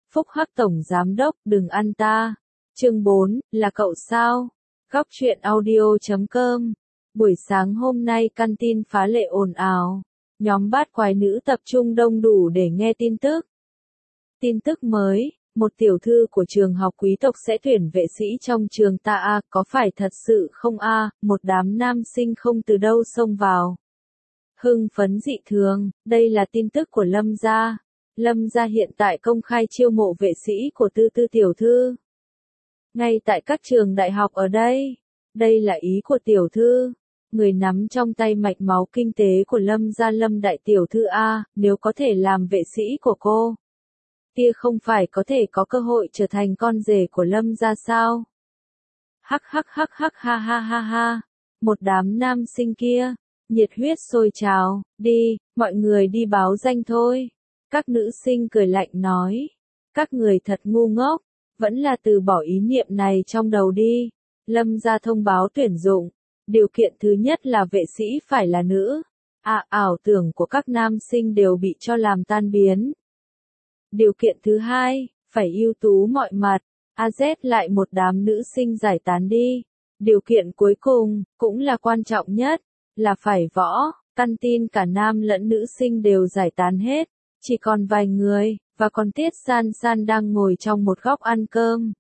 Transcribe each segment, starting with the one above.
Phúc Hắc Tổng Giám Đốc, đừng ăn ta. Chương 4, là cậu sao? Góc truyện audio.com. Buổi sáng hôm nay căn tin phá lệ ồn ào. Nhóm bát quái nữ tập trung đông đủ để nghe tin tức. Tin tức mới, một tiểu thư của trường học quý tộc sẽ tuyển vệ sĩ trong trường ta a, có phải thật sự không a? Một đám nam sinh không từ đâu xông vào. Hưng phấn dị thường, đây là tin tức của Lâm gia. Lâm gia hiện tại công khai chiêu mộ vệ sĩ của Tư Tư tiểu thư. Ngay tại các trường đại học ở đây. Đây là ý của tiểu thư. Người nắm trong tay mạch máu kinh tế của Lâm gia Lâm đại tiểu thư a, nếu có thể làm vệ sĩ của cô, kia không phải có thể có cơ hội trở thành con rể của Lâm gia sao? Hắc hắc hắc hắc ha ha ha ha. Một đám nam sinh kia, nhiệt huyết sôi trào, đi, mọi người đi báo danh thôi. Các nữ sinh cười lạnh nói, các người thật ngu ngốc, vẫn là từ bỏ ý niệm này trong đầu đi. Lâm gia thông báo tuyển dụng, điều kiện thứ nhất là vệ sĩ phải là nữ. Ảo tưởng của các nam sinh đều bị cho làm tan biến. Điều kiện thứ hai, phải ưu tú mọi mặt. AZ lại một đám nữ sinh giải tán đi. Điều kiện cuối cùng, cũng là quan trọng nhất, là phải võ. Căn tin cả nam lẫn nữ sinh đều giải tán hết. Chỉ còn vài người, và còn Tiết San San đang ngồi trong một góc ăn cơm.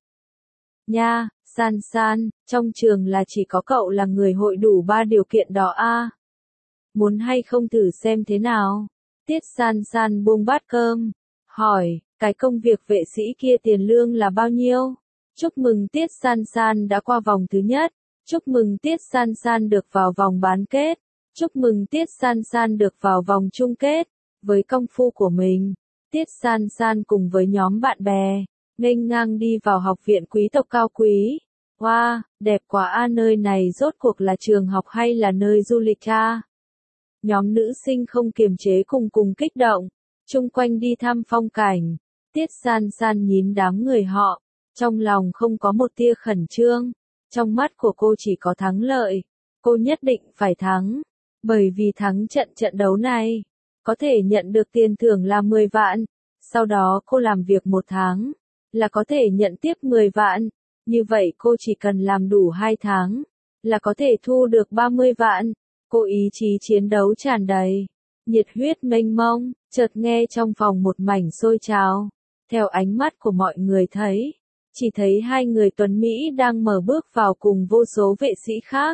Nha, San San, trong trường là chỉ có cậu là người hội đủ 3 điều kiện đó a. Muốn hay không thử xem thế nào? Tiết San San buông bát cơm, hỏi, cái công việc vệ sĩ kia tiền lương là bao nhiêu? Chúc mừng Tiết San San đã qua vòng thứ nhất. Chúc mừng Tiết San San được vào vòng bán kết. Chúc mừng Tiết San San được vào vòng chung kết. Với công phu của mình, Tiết San San cùng với nhóm bạn bè, nghênh ngang đi vào học viện quý tộc cao quý. Wow, đẹp quá a, nơi này rốt cuộc là trường học hay là nơi du lịch a? Nhóm nữ sinh không kiềm chế cùng kích động, chung quanh đi thăm phong cảnh. Tiết San San nhìn đám người họ, trong lòng không có một tia khẩn trương, trong mắt của cô chỉ có thắng lợi. Cô nhất định phải thắng, bởi vì thắng trận đấu này, có thể nhận được tiền thưởng là 10 vạn, sau đó cô làm việc 1 tháng, là có thể nhận tiếp 10 vạn, như vậy cô chỉ cần làm đủ 2 tháng, là có thể thu được 30 vạn, cô ý chí chiến đấu tràn đầy, nhiệt huyết mênh mông, chợt nghe trong phòng một mảnh sôi trào, theo ánh mắt của mọi người thấy, chỉ thấy 2 người tuấn Mỹ đang mở bước vào cùng vô số vệ sĩ khác,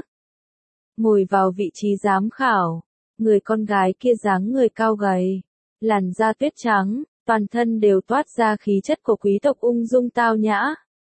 ngồi vào vị trí giám khảo. Người con gái kia dáng người cao gầy, làn da tuyết trắng, toàn thân đều toát ra khí chất của quý tộc ung dung tao nhã.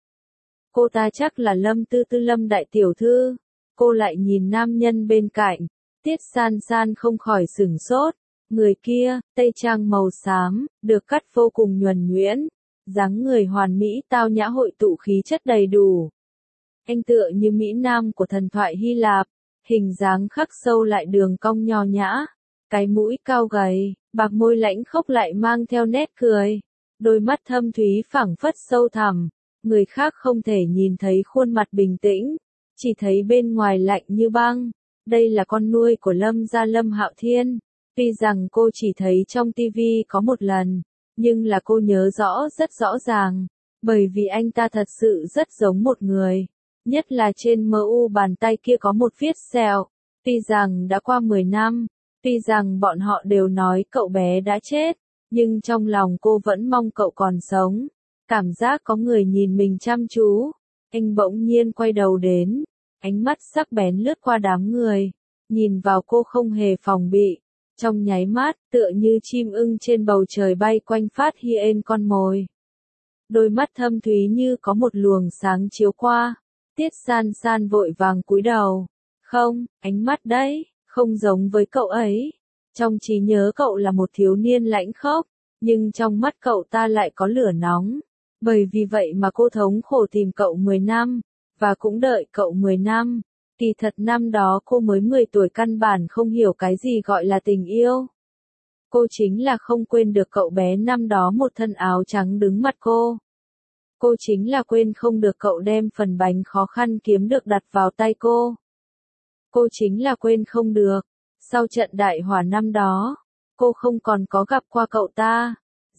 Cô ta chắc là Lâm Tư Tư Lâm đại tiểu thư. Cô lại nhìn nam nhân bên cạnh, Tiết San San không khỏi sửng sốt. Người kia, tây trang màu xám, được cắt vô cùng nhuần nhuyễn, dáng người hoàn mỹ tao nhã hội tụ khí chất đầy đủ. Anh tựa như mỹ nam của thần thoại Hy Lạp. Hình dáng khắc sâu lại đường cong nho nhã, cái mũi cao gầy, bạc môi lãnh khốc lại mang theo nét cười, đôi mắt thâm thúy phảng phất sâu thẳm, người khác không thể nhìn thấy khuôn mặt bình tĩnh, chỉ thấy bên ngoài lạnh như băng. Đây là con nuôi của Lâm gia Lâm Hạo Thiên, tuy rằng cô chỉ thấy trong tivi có một lần, nhưng là cô nhớ rất rõ ràng, bởi vì anh ta thật sự rất giống một người. Nhất là trên mu bàn tay kia có một vết sẹo, tuy rằng đã qua 10 năm, tuy rằng bọn họ đều nói cậu bé đã chết, nhưng trong lòng cô vẫn mong cậu còn sống, cảm giác có người nhìn mình chăm chú. Anh bỗng nhiên quay đầu đến, ánh mắt sắc bén lướt qua đám người, nhìn vào cô không hề phòng bị, trong nháy mắt tựa như chim ưng trên bầu trời bay quanh phát hiện con mồi. Đôi mắt thâm thúy như có một luồng sáng chiếu qua. Tiết San San vội vàng cúi đầu. Không, ánh mắt đấy, không giống với cậu ấy. Trong trí nhớ cậu là một thiếu niên lãnh khốc, nhưng trong mắt cậu ta lại có lửa nóng. Bởi vì vậy mà cô thống khổ tìm cậu 10 năm, và cũng đợi cậu 10 năm. Kỳ thật năm đó cô mới 10 tuổi căn bản không hiểu cái gì gọi là tình yêu. Cô chính là không quên được cậu bé năm đó một thân áo trắng đứng mặt cô. Cô chính là quên không được cậu đem phần bánh khó khăn kiếm được đặt vào tay cô. Cô chính là quên không được, sau trận đại hỏa năm đó, cô không còn có gặp qua cậu ta.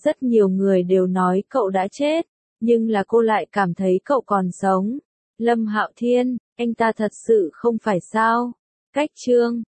Rất nhiều người đều nói cậu đã chết, nhưng là cô lại cảm thấy cậu còn sống. Lâm Hạo Thiên, anh ta thật sự không phải sao? Cách chương